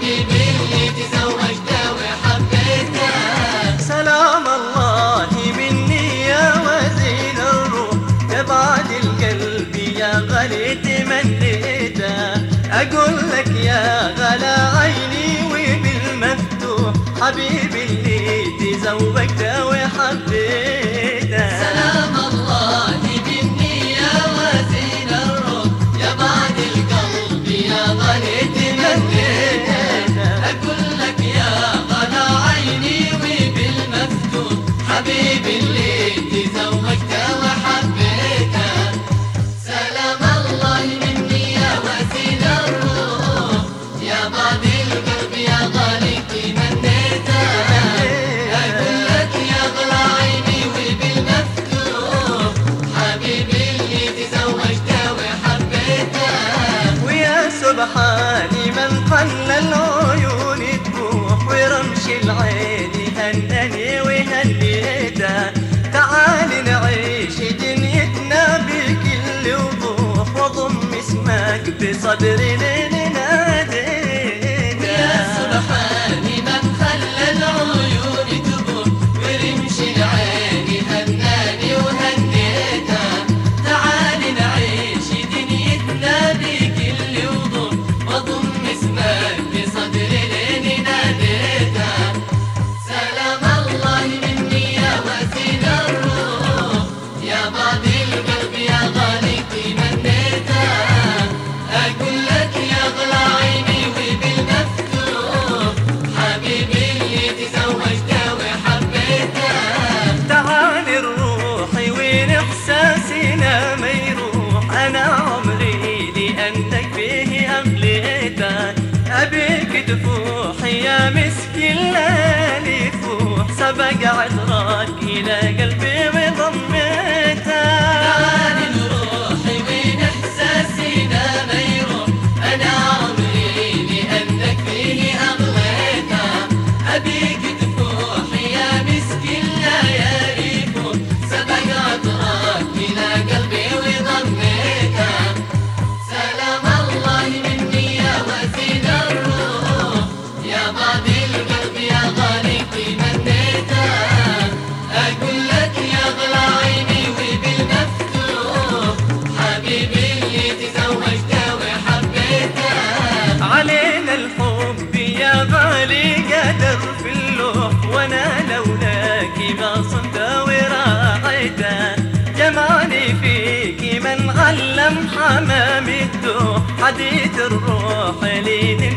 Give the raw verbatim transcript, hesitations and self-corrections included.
حبيبي اللي تزوجته وحبيته. سلام الله مني يا وزين الروح، يا بعد القلب يا غالي تمنيته. أقول لك يا غلا عيني وبالمفتوح، حبيبي اللي تزوجته وحبيته. سلام الله مني يا وزين الروح، يا بعد القلب يا غالي تمنيته. أقول لك يا غلا عيني وبالمفتوح، حبيبي اللي تزوجته وحبيته. سلام الله مني يا وزين الروح، يا بعد القلب يا غالي تمنيته. أقول لك يا غلا عيني وبالمفتوح، حبيبي اللي تزوجته وحبيته. ويا سبحاني من خلى العيون تبوح، ورمش العين هنني وهنيته. تعال نعيش دنيتنا بكل وضوح، وضم اسمك بصدري لناديته. يا سبحاني من خلى العيون تبوح، ورمش العين هناني وهنيته. تعال نعيش دنيتنا بكل وضوح، وضم اسمك بصدري لين ناديته. سلام الله مني يا وزين الروح، يا بعد القلب يا غالي تمنيته. أقول لك يا غلا عيني وبالمفتوح، حبيبي اللي تزوجته وحبيته. تعال نروح وين احساسنا ما يروح، انا عمري لانك فيه امليته. ابيك تفوح يا مسكين ليالي فوح، سبق عطرك الى قلبي وضميته. تعال نروح وين إحساسنا ما يروح، أنا عمري لأنك فيه أغليته. أبيك تفوح يا مسكين ليالي فوح، سبق عطرك إلى قلبي وضميته. سلام الله مني يا وزين الروح، يا بعد القلب يا غالي تمنيته. أقول لك يا غلا عيني وبالمفتوح، حبيبي اللي تزوجته وحبيته. علينا الحب يا غالي قدر في اللوح، وانا لولاك ما صنت وراعيته. جمالي فيك من علم حمام الدوح، حديث الروح لين